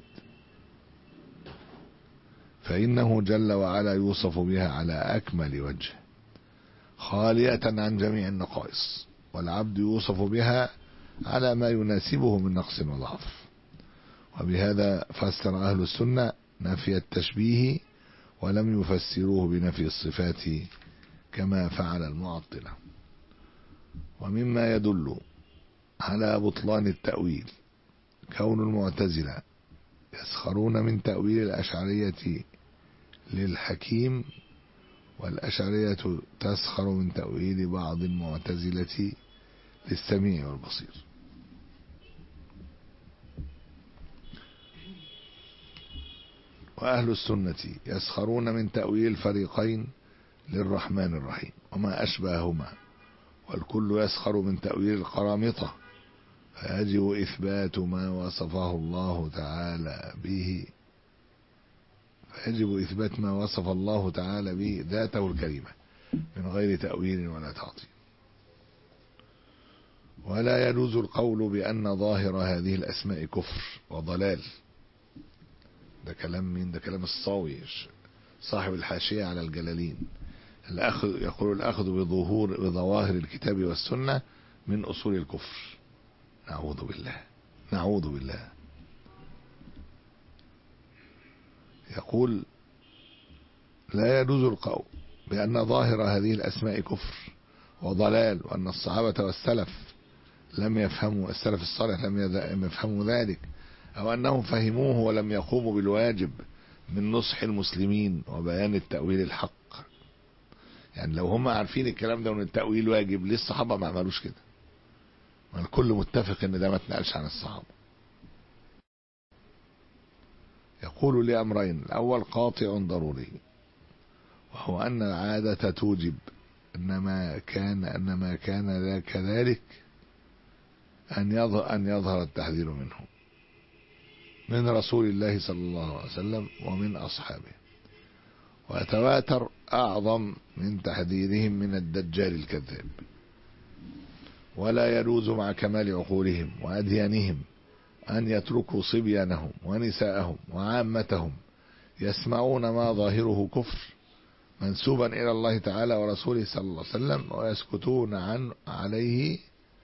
فإنه جل وعلا يوصف بها على أكمل وجه خالية عن جميع النقائص، والعبد يوصف بها على ما يناسبه من نقص وضعف. وبهذا فسر أهل السنة نفي التشبيه، ولم يفسروه بنفي الصفات كما فعل المعطلة. ومما يدل على بطلان التأويل كون المعتزلة يسخرون من تأويل الأشعرية للحكيم، والأشعرية تسخر من تأويل بعض المعتزلة للسميع والبصير. وأهل السنة يسخرون من تأويل الفريقين للرحمن الرحيم وما أشبههما، والكل يسخر من تأويل القرامطة، فيجب إثبات ما وصفه الله تعالى به فيجب إثبات ما وصف الله تعالى به ذاته الكريمة من غير تأويل ولا تعطيل. ولا يجوز القول بأن ظاهر هذه الأسماء كفر وضلال. ده كلام مين؟ ده كلام الصاوي صاحب الحاشية على الجلالين. الأخذ يقول: الأخذ بظهور بظواهر الكتاب والسنة من أصول الكفر. نعوذ بالله، نعوذ بالله. يقول: لا يجوز القول بأن ظاهر هذه الأسماء كفر وضلال، وأن الصحابة والسلف لم يفهموا السلف الصالح لم يفهموا ذلك، أو أنهم فهموه ولم يقوموا بالواجب من نصح المسلمين وبيان التأويل الحق. يعني لو هم عارفين الكلام ده وان التأويل واجب، ليه الصحابة ما عملوش كده؟ والكل متفق ان ده ما اتنقلش عن الصحابة. يقول: لأمرين: الأول قاطع ضروري، وهو أن العادة توجب أنما كان أنما كان كذلك أن يظهر أن يظهر التحذير منه من رسول الله صلى الله عليه وسلم ومن أصحابه، ويتواتر أعظم من تحذيرهم من الدجال الكذاب. ولا يجوز مع كمال عقولهم وأديانهم أن يتركوا صبيانهم ونساءهم وعامتهم يسمعون ما ظاهره كفر منسوبا إلى الله تعالى ورسوله صلى الله عليه وسلم، ويسكتون عن عليه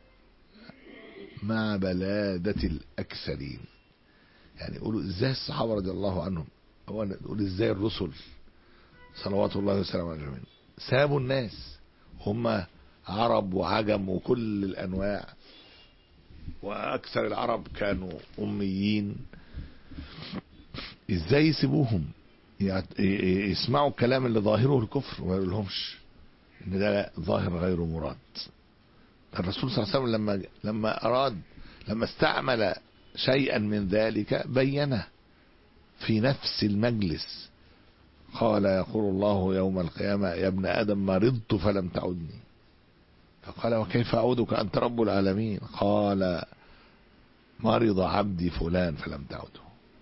مع بلادة الأكثرين. يعني يقولوا إزاي الصحابة رضي الله عنهم، هو يقول إزاي الرسل صلوات الله وسلامه عليه أجمعين سابوا الناس، هم عرب وعجم وكل الأنواع، وأكثر العرب كانوا أميين، إزاي يسيبوهم يسمعوا الكلام اللي ظاهره الكفر وما يقولهمش إن ده ظاهر غير مراد؟ الرسول صلى الله عليه وسلم لما لما أراد لما استعمل شيئا من ذلك بينه في نفس المجلس، قال يقول الله يوم القيامة يا ابن آدم مرضت فلم تعدني، فقال وكيف أعودك أنت رب العالمين؟ قال مرض عبدي فلان فلم تعده،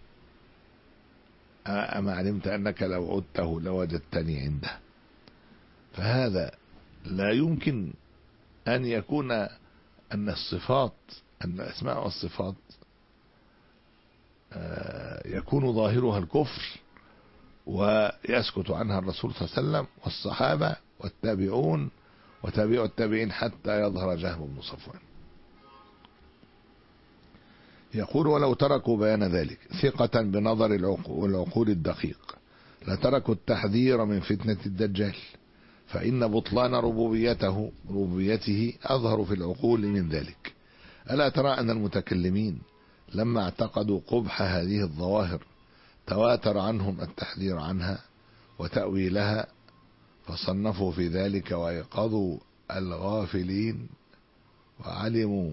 أما علمت أنك لو عدته لوجدتني عنده. فهذا لا يمكن أن يكون أن الصفات أن الأسماء والصفات يكون ظاهرها الكفر ويسكت عنها الرسول صلى الله عليه وسلم والصحابة والتابعون وتابعوا التابعين حتى يظهر جهم بن صفوان. يقول ولو تركوا بيان ذلك ثقة بنظر العقول الدقيق لتركوا التحذير من فتنة الدجال، فإن بطلان ربوبيته ربوبيته أظهر في العقول من ذلك. ألا ترى أن المتكلمين لما اعتقدوا قبح هذه الظواهر تواتر عنهم التحذير عنها وتأويلها، فصنفوا في ذلك وأيقظوا الغافلين وعلموا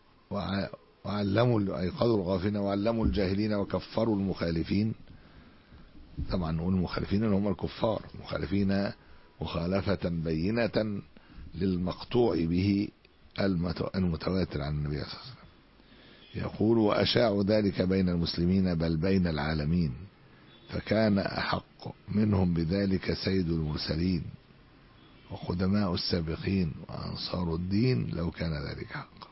وعلموا أيقظوا الغافلين وعلموا الجاهلين وكفروا المخالفين. طبعا نقول المخالفين اللي هم الكفار، مخالفين مخالفة بينة للمقطوع به المتواتر عن النبي صلى الله عليه وسلم. يقول وأشاعوا ذلك بين المسلمين بل بين العالمين، فكان أحق منهم بذلك سيد المرسلين وقدماء السابقين وأنصار الدين لو كان ذلك حقا.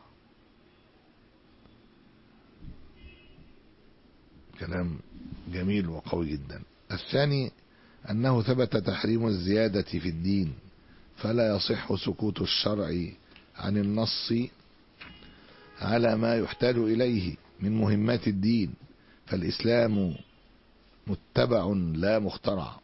كلام جميل وقوي جدا. الثاني أنه ثبت تحريم الزيادة في الدين، فلا يصح سكوت الشرع عن النص على ما يحتاج إليه من مهمات الدين، فالإسلام متبع لا مخترع،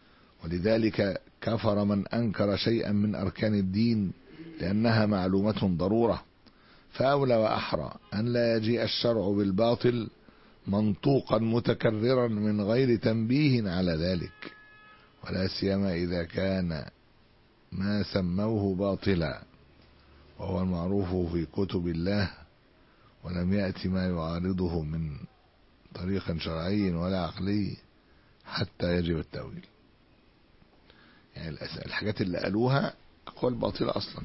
ولذلك كفر من أنكر شيئا من أركان الدين لأنها معلومة ضرورة، فأولى وأحرى أن لا يجيء الشرع بالباطل منطوقا متكررا من غير تنبيه على ذلك، ولا سيما إذا كان ما سموه باطلا وهو المعروف في كتب الله، ولم يأتي ما يعارضه من طريق شرعي ولا عقلي حتى يجب التأويل. يعني الحاجات اللي قالوها أقوال باطلة أصلا.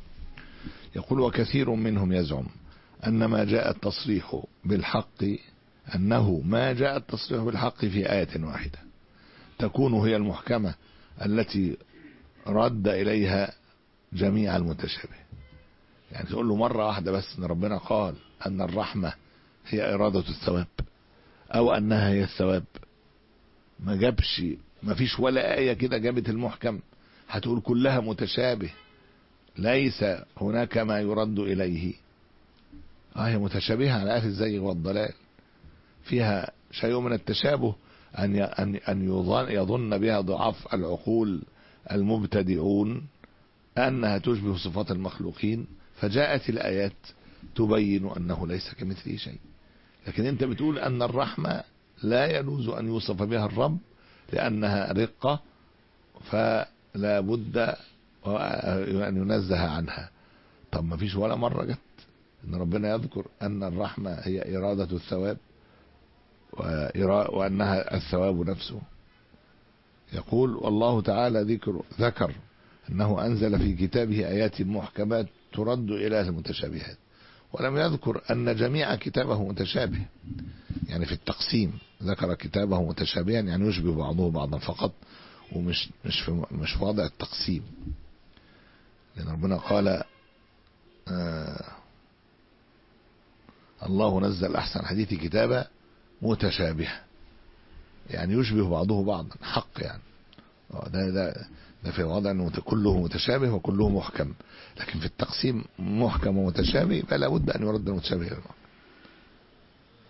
يقول وكثير منهم يزعم أن ما جاء التصريح بالحق أنه ما جاء التصريح بالحق في آية واحدة تكون هي المحكمة التي رد إليها جميع المتشابه. يعني تقول له مرة واحدة بس أن ربنا قال أن الرحمة هي إرادة الثواب أو أنها هي الثواب، ما جابش ما فيش ولا آية كده جابت المحكم، هتقول كلها متشابه ليس هناك ما يرد إليه. آه هي متشابهة على أهل الزيغ والضلال، فيها شيء من التشابه أن أن أن يظن يظن بها ضعاف العقول المبتدئون أنها تشبه صفات المخلوقين، فجاءت الآيات تبين أنه ليس كمثله شيء. لكن أنت بتقول أن الرحمة لا يجوز أن يوصف بها الرب لأنها رقة، فلا بد أن ينزه عنها. طب ما فيش ولا مرة جت أن ربنا يذكر أن الرحمة هي إرادة الثواب وأنها الثواب نفسه. يقول والله تعالى ذكر ذكر أنه أنزل في كتابه آيات محكمات ترد إلى المتشابهات، ولم يذكر أن جميع كتابه متشابه. يعني في التقسيم ذكر كتابه متشابها يعني يشبه بعضه بعضا فقط، ومش مش في مش في وضع التقسيم، لأن ربنا قال آه الله نزل أحسن حديث كتابا متشابه يعني يشبه بعضه بعضا حق. يعني ده ده ده في وضع أنه كله متشابه وكله محكم، لكن في التقسيم محكم ومتشابه فلا بد أن يرد المتشابه إلى المحكم.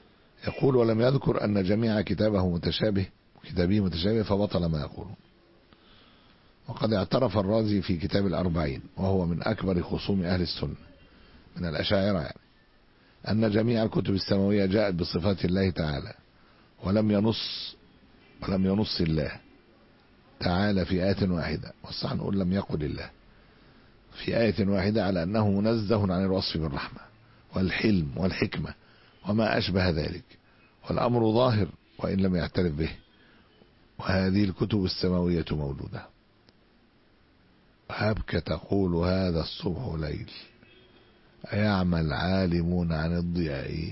يقول ولم يذكر أن جميع كتابه متشابه وكتابه متشابه فبطل ما يقوله. وقد اعترف الرازي في كتاب الأربعين وهو من أكبر خصوم أهل السنة من الأشاعرة يعني أن جميع الكتب السماوية جاءت بصفات الله تعالى ولم ينص ولم ينص الله تعالى في آية واحدة، والصح نقول لم يقل الله في آية واحدة على أنه منزه عن الوصف بالرحمة والحلم والحكمة وما أشبه ذلك، والأمر ظاهر وإن لم يعترف به، وهذه الكتب السماوية موجودة. هبك تقول هذا الصبح ليل أيعمى العالمون عن الضياء.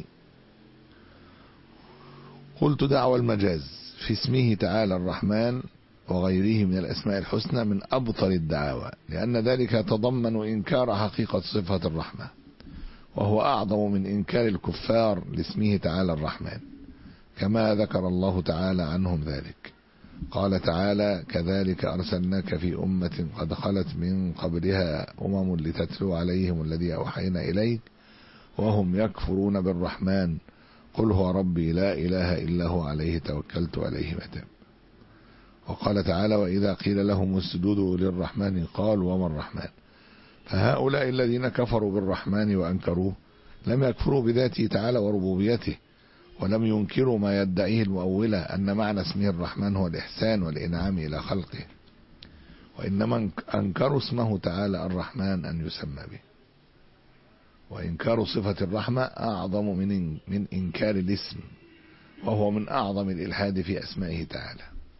قلت دعوى المجاز في اسمه تعالى الرحمن وغيره من الأسماء الحسنى من أبطل الدعاوى، لأن ذلك يتضمن إنكار حقيقة صفة الرحمة، وهو أعظم من إنكار الكفار لاسمه تعالى الرحمن، كما ذكر الله تعالى عنهم ذلك. قال تعالى كذلك أرسلناك في أمة قد خلت من قبلها أمم لتتلو عليهم الذي أوحينا إليك وهم يكفرون بالرحمن قل هو ربي لا إله إلا هو عليه توكلت عليه متاب. وقال تعالى وإذا قيل لهم اسجدوا للرحمن قالوا وما الرحمن. فهؤلاء الذين كفروا بالرحمن وأنكروه لم يكفروا بذاته تعالى وربوبيته، ولم ينكروا ما يدعيه المؤولة أن معنى اسمه الرحمن هو الإحسان والإنعام إلى خلقه، وإنما أنكروا اسمه تعالى الرحمن أن يسمى به. وإنكار صفة الرحمة أعظم من من إنكار الاسم، وهو من أعظم الإلحاد في أسمائه تعالى،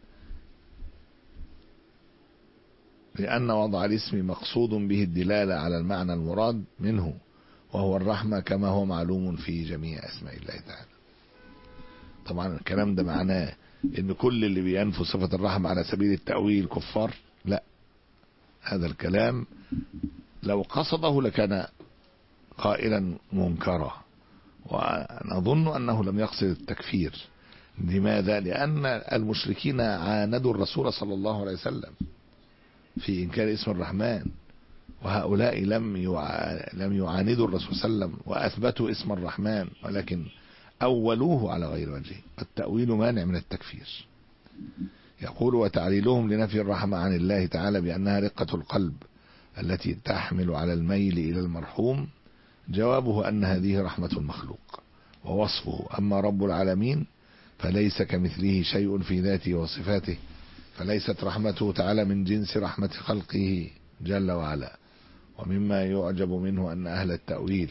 لأن وضع الاسم مقصود به الدلالة على المعنى المراد منه وهو الرحمة، كما هو معلوم في جميع أسماء الله تعالى. طبعا الكلام ده معناه ان كل اللي بينفوا صفة الرحمة على سبيل التأويل كفار؟ لا، هذا الكلام لو قصده لكان قائلا منكرا، ونظن أنه لم يقصد التكفير. لماذا؟ لأن المشركين عاندوا الرسول صلى الله عليه وسلم في إنكار اسم الرحمن، وهؤلاء لم لم يعاندوا الرسول صلى الله عليه وسلم وأثبتوا اسم الرحمن، ولكن أولوه على غير وجهه. التأويل مانع من التكفير. يقول وتعليلهم لنفي الرحمة عن الله تعالى بأنها رقة القلب التي تحمل على الميل إلى المرحوم، جوابه أن هذه رحمة المخلوق ووصفه. أما رب العالمين فليس كمثله شيء في ذاته وصفاته، فليست رحمته تعالى من جنس رحمة خلقه جل وعلا. ومما يعجب منه أن أهل التأويل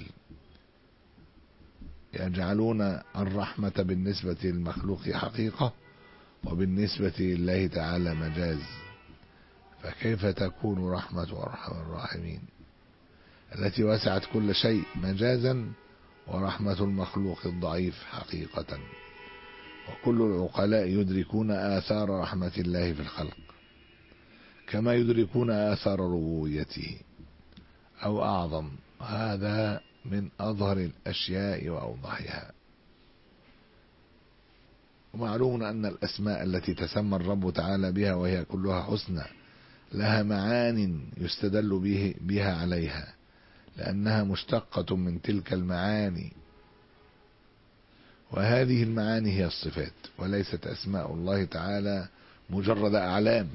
يجعلون الرحمة بالنسبة للمخلوق حقيقة وبالنسبة لله تعالى مجاز، فكيف تكون رحمة أرحم الراحمين التي وسعت كل شيء مجازا ورحمة المخلوق الضعيف حقيقة؟ وكل العقلاء يدركون آثار رحمة الله في الخلق كما يدركون آثار ربوبيته أو أعظم. هذا من أظهر الأشياء وأوضحها. ومعلوم أن الأسماء التي تسمى الرب تعالى بها وهي كلها حسنى لها معان يستدل به بها عليها، لأنها مشتقة من تلك المعاني، وهذه المعاني هي الصفات، وليست أسماء الله تعالى مجرد أعلام.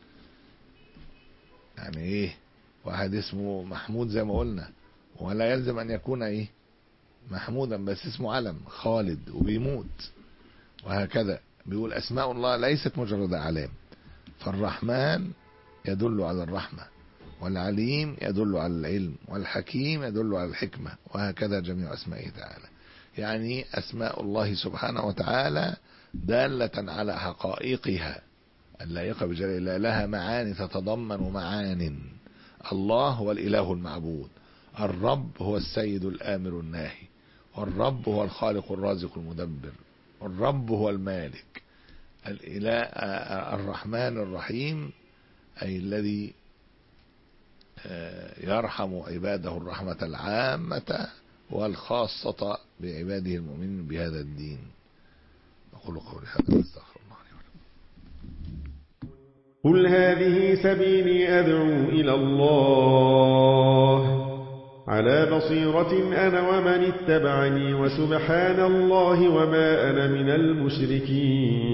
يعني إيه؟ واحد اسمه محمود زي ما قلنا، ولا يلزم أن يكون إيه محمودا، بس اسمه علم خالد وبيموت، وهكذا. بيقول أسماء الله ليست مجرد أعلام، فالرحمن يدل على الرحمة، والعليم يدل على العلم، والحكيم يدل على الحكمة، وهكذا جميع أسمائه تعالى. يعني أسماء الله سبحانه وتعالى دالة على حقائقها اللائقة بجلال الله، لها معاني تتضمن معان. الله هو الإله المعبود، الرب هو السيد الآمر الناهي، والرب هو الخالق الرازق المدبر، والرب هو المالك. الإله الرحمن الرحيم أي الذي يرحم عباده الرحمة العامة والخاصة بعباده المؤمنين بهذا الدين. أقول قولي هذا واستغفر الله لي ولكم. قل هذه سبيلي أدعو إلى الله على بصيرة أنا ومن اتبعني، وسبحان الله وما أنا من المشركين.